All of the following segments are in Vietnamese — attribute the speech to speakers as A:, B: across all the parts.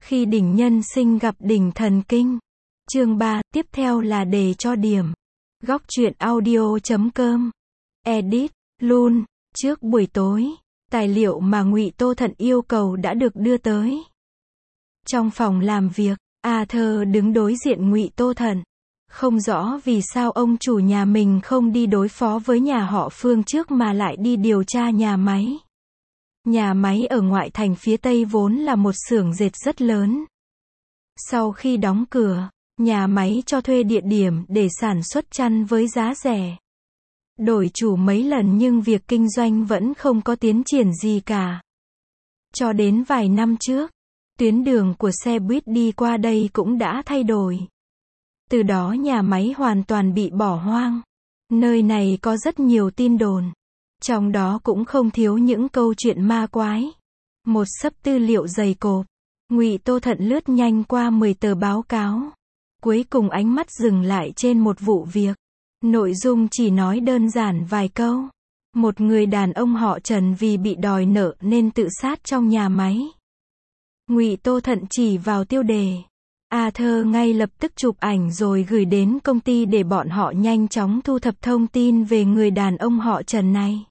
A: Khi đỉnh nhân sinh gặp đỉnh thần kinh. Chương 3, tiếp theo là đề cho điểm. Góc truyện audio.com. Edit, Lun, trước buổi tối, tài liệu mà Ngụy Tô Thận yêu cầu đã được đưa tới. Trong phòng làm việc, Arthur đứng đối diện Ngụy Tô Thận. Không rõ vì sao ông chủ nhà mình không đi đối phó với nhà họ Phương trước mà lại đi điều tra nhà máy. Nhà máy ở ngoại thành phía Tây vốn là một xưởng dệt rất lớn. Sau khi đóng cửa, nhà máy cho thuê địa điểm để sản xuất chăn với giá rẻ. Đổi chủ mấy lần nhưng việc kinh doanh vẫn không có tiến triển gì cả. Cho đến vài năm trước, tuyến đường của xe buýt đi qua đây cũng đã thay đổi. Từ đó nhà máy hoàn toàn bị bỏ hoang. Nơi này có rất nhiều tin đồn. Trong đó cũng không thiếu những câu chuyện ma quái. Một xấp tư liệu dày cộp. Ngụy Tô Thận lướt nhanh qua 10 tờ báo cáo. Cuối cùng ánh mắt dừng lại trên một vụ việc. Nội dung chỉ nói đơn giản vài câu. Một người đàn ông họ Trần vì bị đòi nợ nên tự sát trong nhà máy. Ngụy Tô Thận chỉ vào tiêu đề. Arthur ngay lập tức chụp ảnh rồi gửi đến công ty để bọn họ nhanh chóng thu thập thông tin về người đàn ông họ Trần này.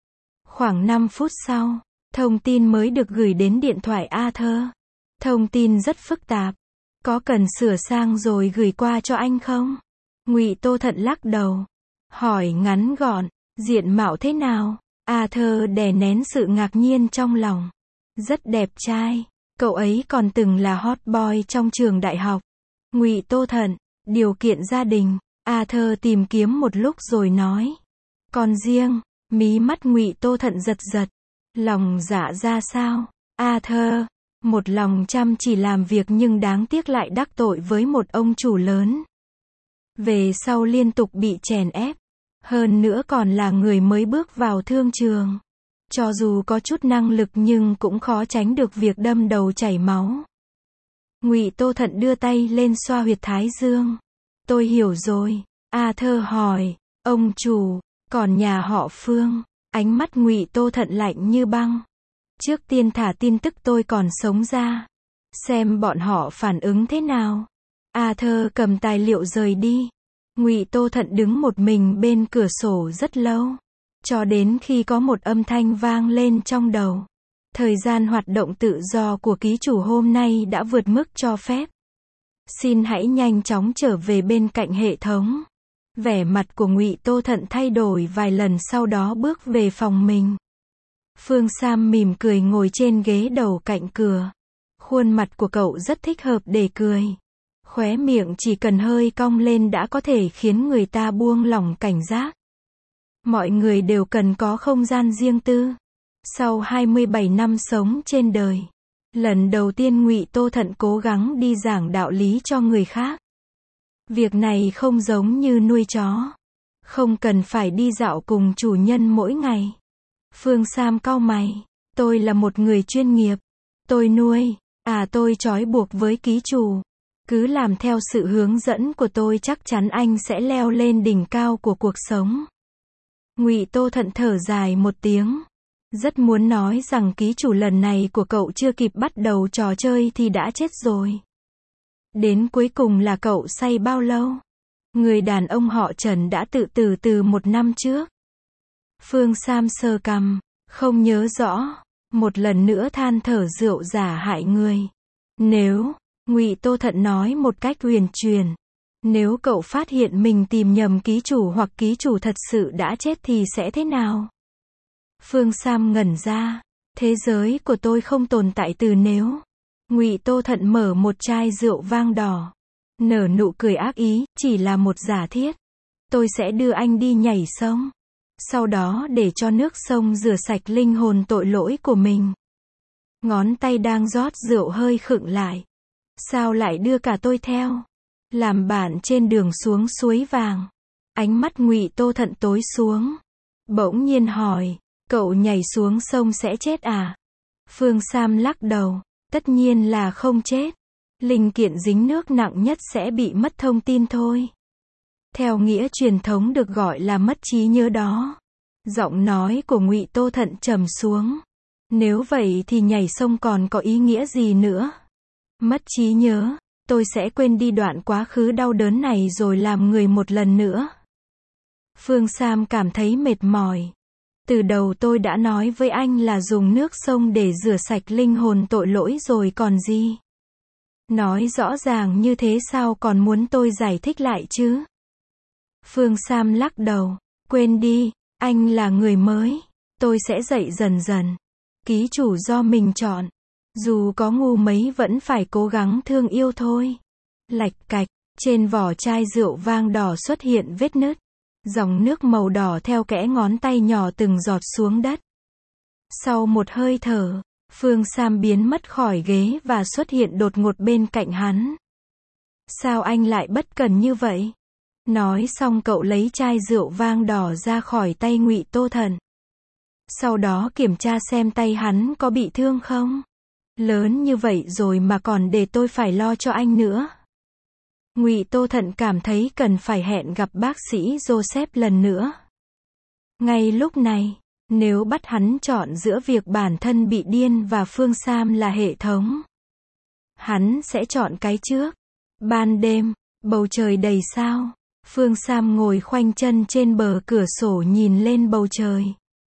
A: Khoảng 5 phút sau, thông tin mới được gửi đến điện thoại Arthur. Thông tin rất phức tạp. Có cần sửa sang rồi gửi qua cho anh không? Ngụy Tô Thận lắc đầu. Hỏi ngắn gọn, diện mạo thế nào? Arthur đè nén sự ngạc nhiên trong lòng. Rất đẹp trai. Cậu ấy còn từng là hot boy trong trường đại học. Ngụy Tô Thận, điều kiện gia đình. Arthur tìm kiếm một lúc rồi nói. Còn riêng, mí mắt Ngụy Tô Thận giật giật. Lòng dạ ra sao? Arthur, một lòng chăm chỉ làm việc nhưng đáng tiếc lại đắc tội với một ông chủ lớn. Về sau liên tục bị chèn ép. Hơn nữa còn là người mới bước vào thương trường. Cho dù có chút năng lực nhưng cũng khó tránh được việc đâm đầu chảy máu. Ngụy Tô Thận đưa tay lên xoa huyệt thái dương. Tôi hiểu rồi. Arthur hỏi, ông chủ, còn nhà họ Phương? Ánh mắt Ngụy Tô Thận lạnh như băng. Trước tiên thả tin tức tôi còn sống ra. Xem bọn họ phản ứng thế nào. Arthur cầm tài liệu rời đi. Ngụy Tô Thận đứng một mình bên cửa sổ rất lâu. Cho đến khi có một âm thanh vang lên trong đầu. Thời gian hoạt động tự do của ký chủ hôm nay đã vượt mức cho phép. Xin hãy nhanh chóng trở về bên cạnh hệ thống. Vẻ mặt của Ngụy Tô Thận thay đổi vài lần sau đó bước về phòng mình. Phương Sam mỉm cười ngồi trên ghế đầu cạnh cửa. Khuôn mặt của cậu rất thích hợp để cười. Khóe miệng chỉ cần hơi cong lên đã có thể khiến người ta buông lỏng cảnh giác. Mọi người đều cần có không gian riêng tư. Sau 27 năm sống trên đời, lần đầu tiên Ngụy Tô Thận cố gắng đi giảng đạo lý cho người khác. Việc này không giống như nuôi chó. Không cần phải đi dạo cùng chủ nhân mỗi ngày. Phương Sam cau mày. Tôi là một người chuyên nghiệp. Tôi nuôi. Tôi trói buộc với ký chủ. Cứ làm theo sự hướng dẫn của tôi chắc chắn anh sẽ leo lên đỉnh cao của cuộc sống. Ngụy Tô Thận thở dài một tiếng. Rất muốn nói rằng ký chủ lần này của cậu chưa kịp bắt đầu trò chơi thì đã chết rồi. Đến cuối cùng là cậu say bao lâu? Người đàn ông họ Trần đã tự tử từ 1 năm trước. Phương Sam sờ cằm, không nhớ rõ. Một lần nữa than thở rượu giả hại người. Nếu, Ngụy Tô Thận nói một cách huyền truyền. Nếu cậu phát hiện mình tìm nhầm ký chủ hoặc ký chủ thật sự đã chết thì sẽ thế nào? Phương Sam ngẩn ra. Thế giới của tôi không tồn tại từ nếu. Ngụy Tô Thận mở một chai rượu vang đỏ. Nở nụ cười ác ý, chỉ là một giả thiết. Tôi sẽ đưa anh đi nhảy sông. Sau đó để cho nước sông rửa sạch linh hồn tội lỗi của mình. Ngón tay đang rót rượu hơi khựng lại. Sao lại đưa cả tôi theo? Làm bạn trên đường xuống suối vàng. Ánh mắt Ngụy Tô Thận tối xuống. Bỗng nhiên hỏi, cậu nhảy xuống sông sẽ chết à? Phương Sam lắc đầu, tất nhiên là không chết. Linh kiện dính nước nặng nhất sẽ bị mất thông tin thôi. Theo nghĩa truyền thống được gọi là mất trí nhớ đó. Giọng nói của Ngụy Tô Thận trầm xuống. Nếu vậy thì nhảy sông còn có ý nghĩa gì nữa? Mất trí nhớ, tôi sẽ quên đi đoạn quá khứ đau đớn này rồi làm người một lần nữa. Phương Sam cảm thấy mệt mỏi. Từ đầu tôi đã nói với anh là dùng nước sông để rửa sạch linh hồn tội lỗi rồi còn gì. Nói rõ ràng như thế sao còn muốn tôi giải thích lại chứ? Phương Sam lắc đầu. Quên đi, anh là người mới. Tôi sẽ dạy dần dần. Ký chủ do mình chọn. Dù có ngu mấy vẫn phải cố gắng thương yêu thôi. Lạch cạch, trên vỏ chai rượu vang đỏ xuất hiện vết nứt. Dòng nước màu đỏ theo kẽ ngón tay nhỏ từng giọt xuống đất. Sau một hơi thở, Phương Sam biến mất khỏi ghế và xuất hiện đột ngột bên cạnh hắn. Sao anh lại bất cần như vậy? Nói xong cậu lấy chai rượu vang đỏ ra khỏi tay Ngụy Tô Thận. Sau đó kiểm tra xem tay hắn có bị thương không? Lớn như vậy rồi mà còn để tôi phải lo cho anh nữa. Ngụy Tô Thận cảm thấy cần phải hẹn gặp bác sĩ Joseph lần nữa. Ngay lúc này, nếu bắt hắn chọn giữa việc bản thân bị điên và Phương Sam là hệ thống, hắn sẽ chọn cái trước. Ban đêm, bầu trời đầy sao. Phương Sam ngồi khoanh chân trên bờ cửa sổ nhìn lên bầu trời.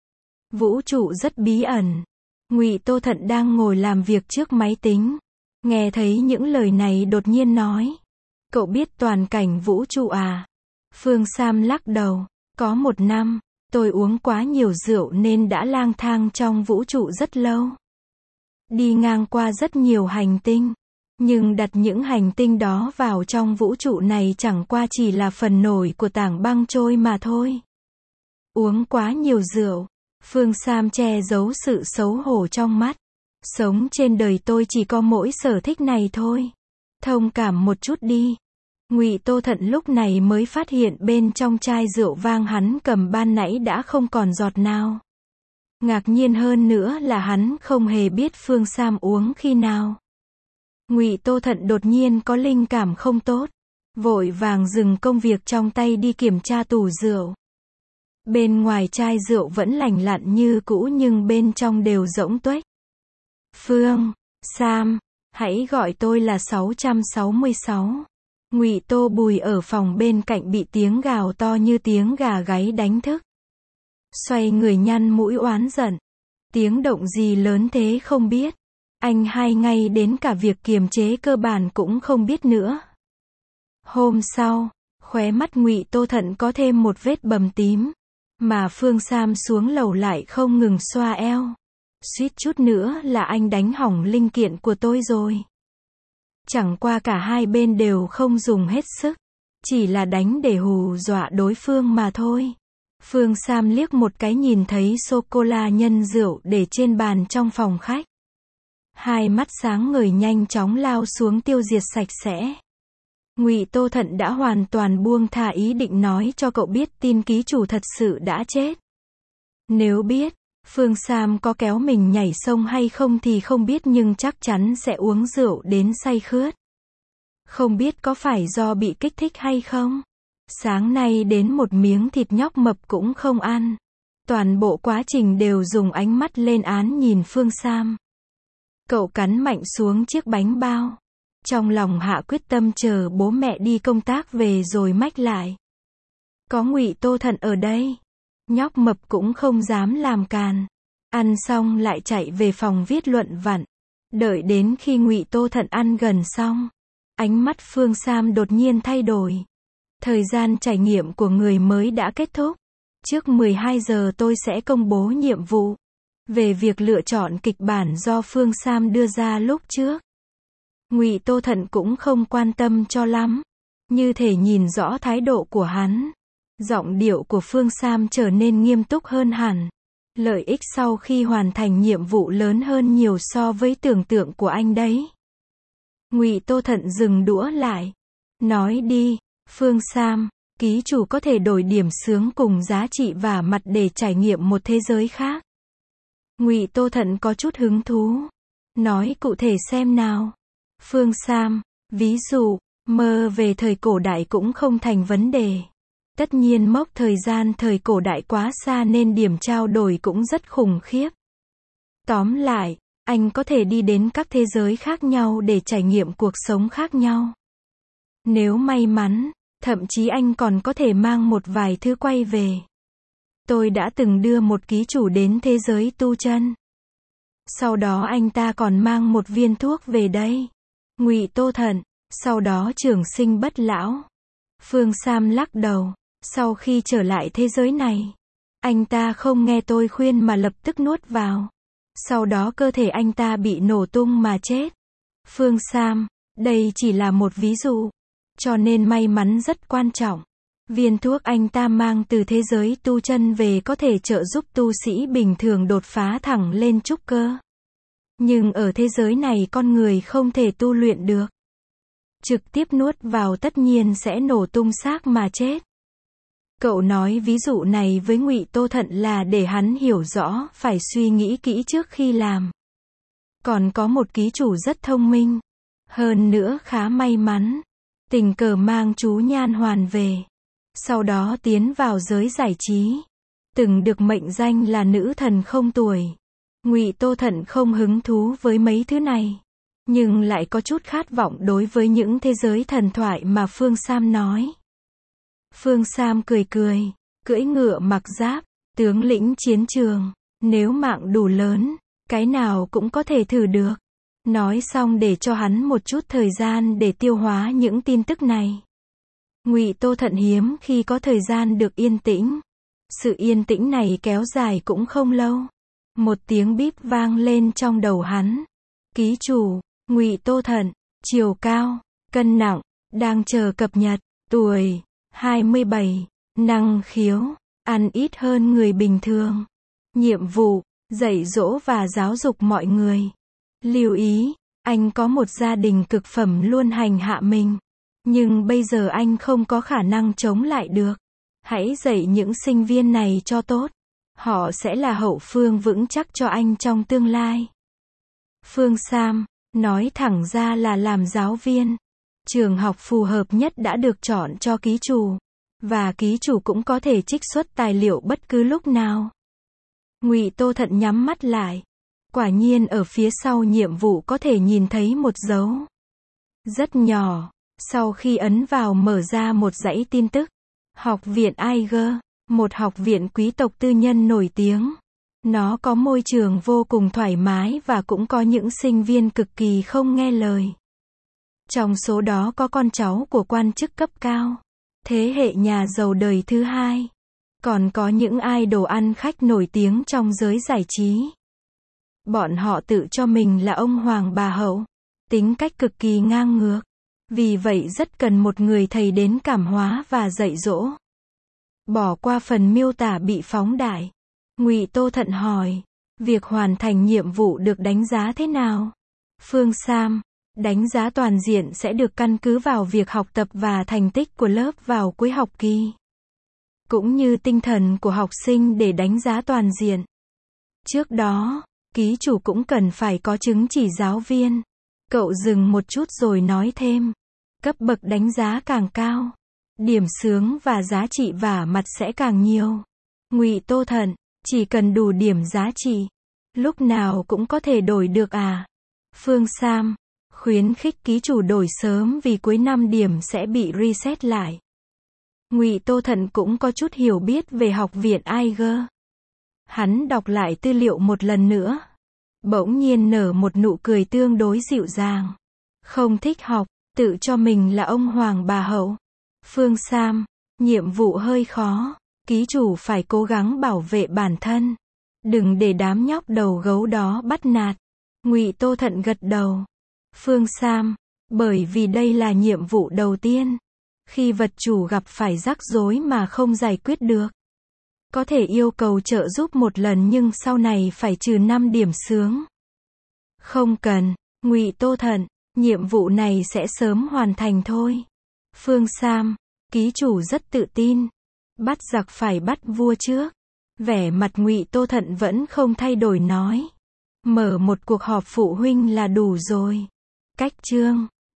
A: Vũ trụ rất bí ẩn. Ngụy Tô Thận đang ngồi làm việc trước máy tính. Nghe thấy những lời này đột nhiên nói. Cậu biết toàn cảnh vũ trụ à? Phương Sam lắc đầu. Có một năm, tôi uống quá nhiều rượu nên đã lang thang trong vũ trụ rất lâu. Đi ngang qua rất nhiều hành tinh. Nhưng đặt những hành tinh đó vào trong vũ trụ này chẳng qua chỉ là phần nổi của tảng băng trôi mà thôi. Uống quá nhiều rượu. Phương Sam che giấu sự xấu hổ trong mắt. Sống trên đời tôi chỉ có mỗi sở thích này thôi. Thông cảm một chút đi. Ngụy Tô Thận lúc này mới phát hiện bên trong chai rượu vang hắn cầm ban nãy đã không còn giọt nào. Ngạc nhiên hơn nữa là hắn không hề biết Phương Sam uống khi nào. Ngụy Tô Thận đột nhiên có linh cảm không tốt. Vội vàng dừng công việc trong tay đi kiểm tra tủ rượu. Bên ngoài chai rượu vẫn lành lặn như cũ nhưng bên trong đều rỗng tuếch. Phương Sam, hãy gọi tôi là 666. Ngụy Tô Bùi ở phòng bên cạnh bị tiếng gào to như tiếng gà gáy đánh thức. Xoay người nhăn mũi oán giận. Tiếng động gì lớn thế không biết. Anh hai ngay đến cả việc kiềm chế cơ bản cũng không biết nữa. Hôm sau, khóe mắt Ngụy Tô Thận có thêm một vết bầm tím. Mà Phương Sam xuống lầu lại không ngừng xoa eo. Suýt chút nữa là anh đánh hỏng linh kiện của tôi rồi. Chẳng qua cả hai bên đều không dùng hết sức. Chỉ là đánh để hù dọa đối phương mà thôi. Phương Sam liếc một cái nhìn thấy sô-cô-la nhân rượu để trên bàn trong phòng khách. Hai mắt sáng ngời nhanh chóng lao xuống tiêu diệt sạch sẽ. Ngụy Tô Thận đã hoàn toàn buông thả ý định nói cho cậu biết tin ký chủ thật sự đã chết. Nếu biết, Phương Sam có kéo mình nhảy sông hay không thì không biết nhưng chắc chắn sẽ uống rượu đến say khướt. Không biết có phải do bị kích thích hay không? Sáng nay đến một miếng thịt nhóc mập cũng không ăn. Toàn bộ quá trình đều dùng ánh mắt lên án nhìn Phương Sam. Cậu cắn mạnh xuống chiếc bánh bao. Trong lòng hạ quyết tâm chờ bố mẹ đi công tác về rồi mách lại. Có Ngụy Tô Thận ở đây. Nhóc mập cũng không dám làm càn. Ăn xong lại chạy về phòng viết luận vặn. Đợi đến khi Ngụy Tô Thận ăn gần xong. Ánh mắt Phương Sam đột nhiên thay đổi. Thời gian trải nghiệm của người mới đã kết thúc. Trước 12 giờ tôi sẽ công bố nhiệm vụ. Về việc lựa chọn kịch bản do Phương Sam đưa ra lúc trước. Ngụy Tô Thận cũng không quan tâm cho lắm. Như thể nhìn rõ thái độ của hắn. Giọng điệu của Phương Sam trở nên nghiêm túc hơn hẳn. Lợi ích sau khi hoàn thành nhiệm vụ lớn hơn nhiều so với tưởng tượng của anh đấy. Ngụy Tô Thận dừng đũa lại. Nói đi, Phương Sam, ký chủ có thể đổi điểm xướng cùng giá trị vả mặt để trải nghiệm một thế giới khác. Ngụy Tô Thận có chút hứng thú. Nói cụ thể xem nào. Phương Sam, ví dụ, mơ về thời cổ đại cũng không thành vấn đề. Tất nhiên mốc thời gian thời cổ đại quá xa nên điểm trao đổi cũng rất khủng khiếp. Tóm lại, Anh có thể đi đến các thế giới khác nhau để trải nghiệm cuộc sống khác nhau. Nếu may mắn, thậm chí anh còn có thể mang một vài thứ quay về. Tôi đã từng đưa một ký chủ đến thế giới tu chân. Sau đó anh ta còn mang một viên thuốc về đây. Ngụy Tô Thận, sau đó trường sinh bất lão. Phương Sam lắc đầu. Sau khi trở lại thế giới này, anh ta không nghe tôi khuyên mà lập tức nuốt vào. Sau đó cơ thể anh ta bị nổ tung mà chết. Phương Sam, đây chỉ là một ví dụ. Cho nên may mắn rất quan trọng. Viên thuốc anh ta mang từ thế giới tu chân về có thể trợ giúp tu sĩ bình thường đột phá thẳng lên trúc cơ. Nhưng ở thế giới này con người không thể tu luyện được. Trực tiếp nuốt vào tất nhiên sẽ nổ tung xác mà chết. Cậu nói ví dụ này với Ngụy Tô Thận là để hắn hiểu rõ, phải suy nghĩ kỹ trước khi làm. Còn có một ký chủ rất thông minh. Hơn nữa khá may mắn. Tình cờ mang chú Nhan Hoàn về. Sau đó tiến vào giới giải trí. Từng được mệnh danh là nữ thần không tuổi. Ngụy Tô Thận không hứng thú với mấy thứ này. Nhưng lại có chút khát vọng đối với những thế giới thần thoại mà Phương Sam nói. Phương Sam cười cười, cưỡi ngựa mặc giáp, tướng lĩnh chiến trường. Nếu mạng đủ lớn, cái nào cũng có thể thử được. Nói xong để cho hắn một chút thời gian để tiêu hóa những tin tức này. Ngụy Tô Thận hiếm khi có thời gian được yên tĩnh. Sự yên tĩnh này kéo dài cũng không lâu. Một tiếng bíp vang lên trong đầu hắn. Ký chủ, Ngụy Tô Thận, chiều cao, cân nặng, đang chờ cập nhật, tuổi, 27, năng khiếu, ăn ít hơn người bình thường. Nhiệm vụ, dạy dỗ và giáo dục mọi người. Lưu ý, anh có một gia đình cực phẩm luôn hành hạ mình. Nhưng bây giờ anh không có khả năng chống lại được. Hãy dạy những sinh viên này cho tốt. Họ sẽ là hậu phương vững chắc cho anh trong tương lai. Phương Sam, nói thẳng ra là làm giáo viên. Trường học phù hợp nhất đã được chọn cho ký chủ. Và ký chủ cũng có thể trích xuất tài liệu bất cứ lúc nào. Ngụy Tô Thận nhắm mắt lại. Quả nhiên ở phía sau nhiệm vụ có thể nhìn thấy một dấu. Rất nhỏ. Sau khi ấn vào mở ra một dãy tin tức. Học viện Aiger, một học viện quý tộc tư nhân nổi tiếng. Nó có môi trường vô cùng thoải mái và cũng có những sinh viên cực kỳ không nghe lời. Trong số đó có con cháu của quan chức cấp cao. Thế hệ nhà giàu đời thứ hai. Còn có những idol ăn khách nổi tiếng trong giới giải trí. Bọn họ tự cho mình là ông hoàng bà hậu. Tính cách cực kỳ ngang ngược. Vì vậy rất cần một người thầy đến cảm hóa và dạy dỗ. Bỏ qua phần miêu tả bị phóng đại. Ngụy Tô Thận hỏi. Việc hoàn thành nhiệm vụ được đánh giá thế nào? Phương Sam. Đánh giá toàn diện sẽ được căn cứ vào việc học tập và thành tích của lớp vào cuối học kỳ. Cũng như tinh thần của học sinh để đánh giá toàn diện. Trước đó, ký chủ cũng cần phải có chứng chỉ giáo viên. Cậu dừng một chút rồi nói thêm. Cấp bậc đánh giá càng cao, điểm xướng và giá trị vả mặt sẽ càng nhiều. Ngụy Tô Thận, chỉ cần đủ điểm giá trị, lúc nào cũng có thể đổi được à? Phương Sam, khuyến khích ký chủ đổi sớm vì cuối năm điểm sẽ bị reset lại. Ngụy Tô Thận cũng có chút hiểu biết về học viện Aiger. Hắn đọc lại tư liệu một lần nữa. Bỗng nhiên nở một nụ cười tương đối dịu dàng. Không thích học, tự cho mình là ông hoàng bà hậu. Phương Sam, nhiệm vụ hơi khó. Ký chủ phải cố gắng bảo vệ bản thân. Đừng để đám nhóc đầu gấu đó bắt nạt. Ngụy Tô Thận gật đầu. Phương Sam, bởi vì đây là nhiệm vụ đầu tiên. Khi vật chủ gặp phải rắc rối mà không giải quyết được, có thể yêu cầu trợ giúp một lần nhưng sau này phải trừ 5 điểm xướng. Không cần, Ngụy Tô Thận, nhiệm vụ này sẽ sớm hoàn thành thôi. Phương Sam, ký chủ rất tự tin. Bắt giặc phải bắt vua trước. Vẻ mặt Ngụy Tô Thận vẫn không thay đổi nói. Mở một cuộc họp phụ huynh là đủ rồi. Cách chương